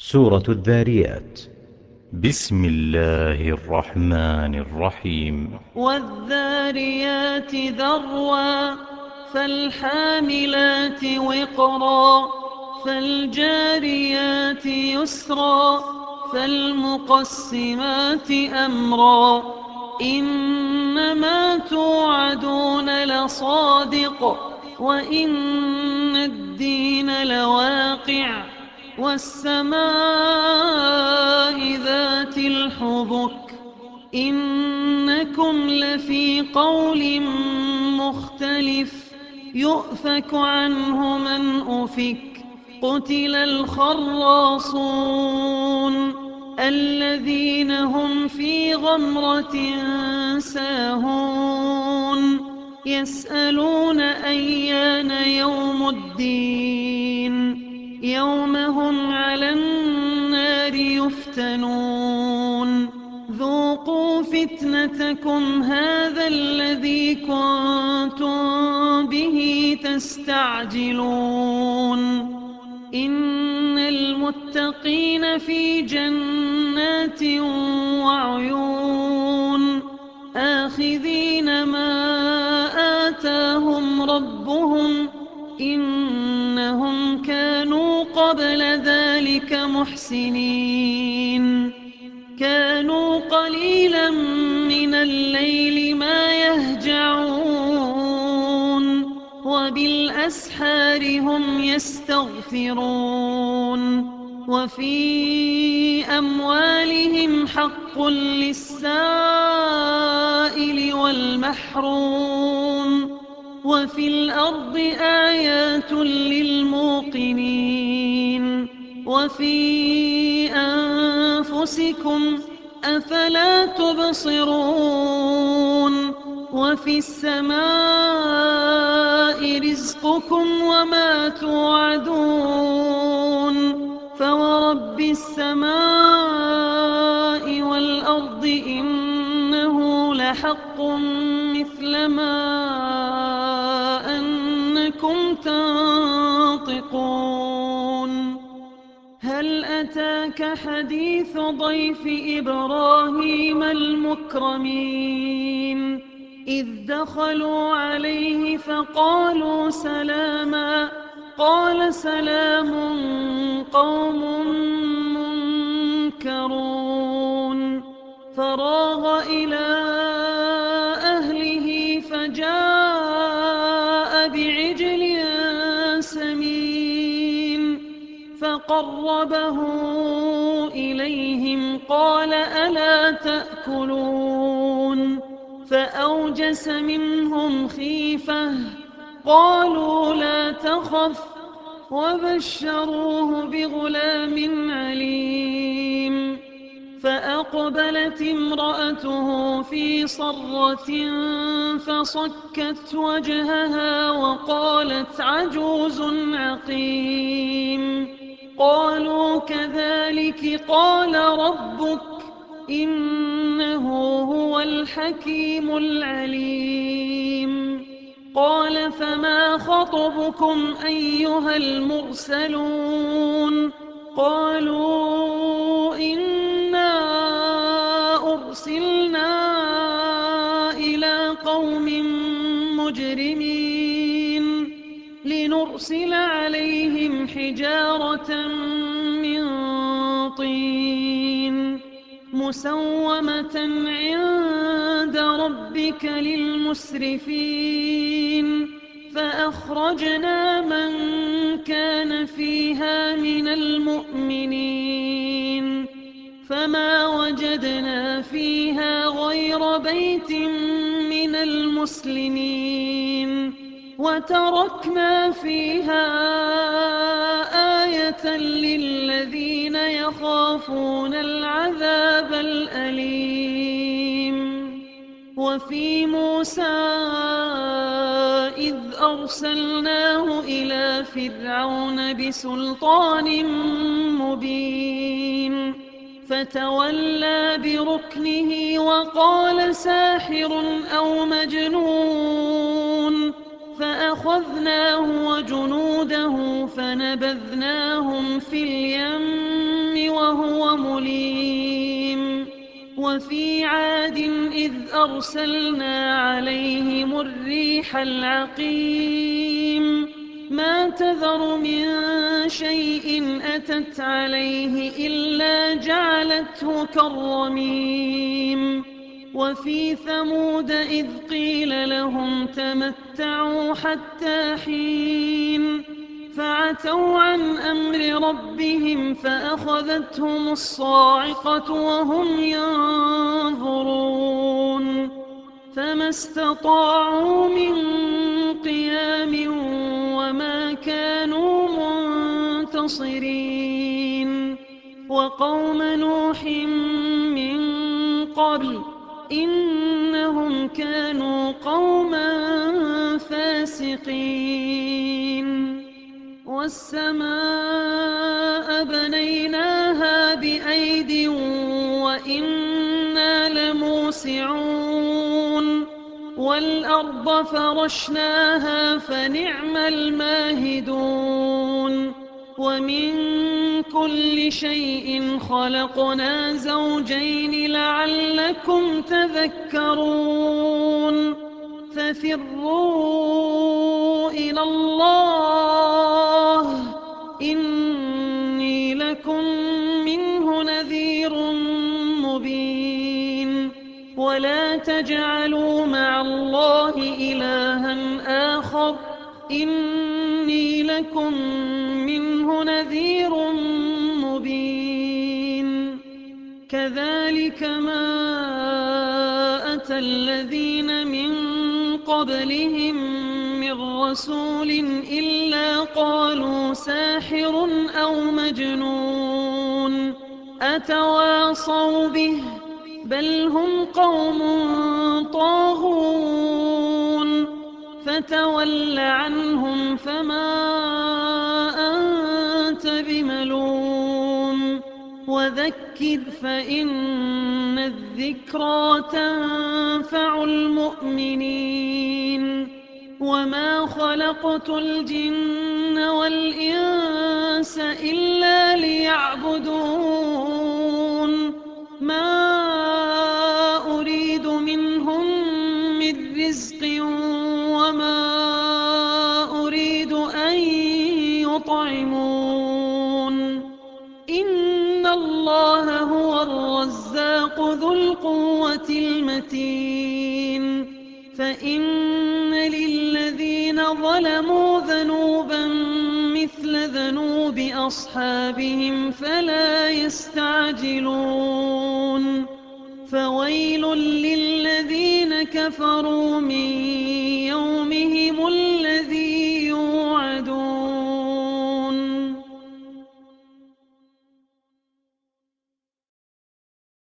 سورة الذاريات. بسم الله الرحمن الرحيم. والذاريات ذروا فالحاملات وقرا فالجاريات يسرا فالمقسمات أمرا إنما توعدون لصادق وإن الدين لواقع والسماء ذات الحبك إنكم لفي قول مختلف يؤفك عنه من أفك قتل الخراصون الذين هم في غمرة ساهون يسألون أيان يوم الدين يوم هم على النار يفتنون ذوقوا فتنتكم هذا الذي كنتم به تستعجلون إن المتقين في جنات وعيون آخذين ما آتاهم ربهم إنهم كانوا قبل ذلك محسنين كانوا قليلا من الليل ما يهجعون وبالأسحار هم يستغفرون وفي أموالهم حق للسائل والمحروم وفي الأرض آيات للموقنين وفي أنفسكم أفلا تبصرون وفي السماء رزقكم وما توعدون فورب السماء والأرض إنه لحق مثل ما أنكم تنطقون هل أتاك حديث ضيف إبراهيم المكرمين إذ دخلوا عليه فقالوا سلاما قال سلام قوم منكرون فراغ إلى أهله فجاء بعجل سمين فقربه إليهم قال ألا تأكلون فأوجس منهم خيفة قالوا لا تخف وبشروه بغلام عليم فأقبلت امرأته في صرة فصكت وجهها وقالت عجوز عقيم قالوا كذلك قال ربك إنه هو الحكيم العليم قال فما خطبكم أيها المرسلون قالوا إنا أرسلنا إلى قوم مجرمين لنرسل عليهم حجارة من طين مسومة عند ربك للمسرفين فأخرجنا من كان فيها من المؤمنين فما وجدنا فيها غير بيت من المسلمين وتركنا فيها آية للذين يخافون العذاب الأليم وفي موسى إذ أرسلناه إلى فرعون بسلطان مبين فتولى بركنه وقال ساحر أو مجنون فأخذناه وجنوده فنبذناهم في اليم وفي عاد إذ أرسلنا عليهم الريح العقيم ما تذر من شيء أتت عليه إلا جعلته كالرميم وفي ثمود إذ قيل لهم تمتعوا حتى حين فعتوا عن أمر ربهم فأخذتهم الصاعقة وهم ينظرون فما استطاعوا من قيام وما كانوا منتصرين وقوم نوح من قبل إنهم كانوا قوما فاسقين والسماء بنيناها بأيد وإنا لموسعون والأرض فرشناها فنعم الماهدون ومن كل شيء خلقنا زوجين لعلكم تذكرون ففروا إلى الله إني لكم منه نذير مبين ولا تجعلوا مع الله إلها آخر إني لكم منه نذير مبين كذلك ما أتى الذين من قبلهم من رسول إلا قالوا ساحر أو مجنون أتواصوا به بل هم قوم طاغون فتول عنهم فما أنت بملوم وذكر فإن الذكرى تنفع المؤمنين وما خلقت الجن والإنس إلا ليعبدون ما أريد منهم من رزق وما أريد أن يطعمون إن الله هو الرزاق ذو القوة المتين فإن للذين ظلموا ذنوبا مثل ذنوب أصحابهم فلا يستعجلون فويل للذين كفروا من يومهم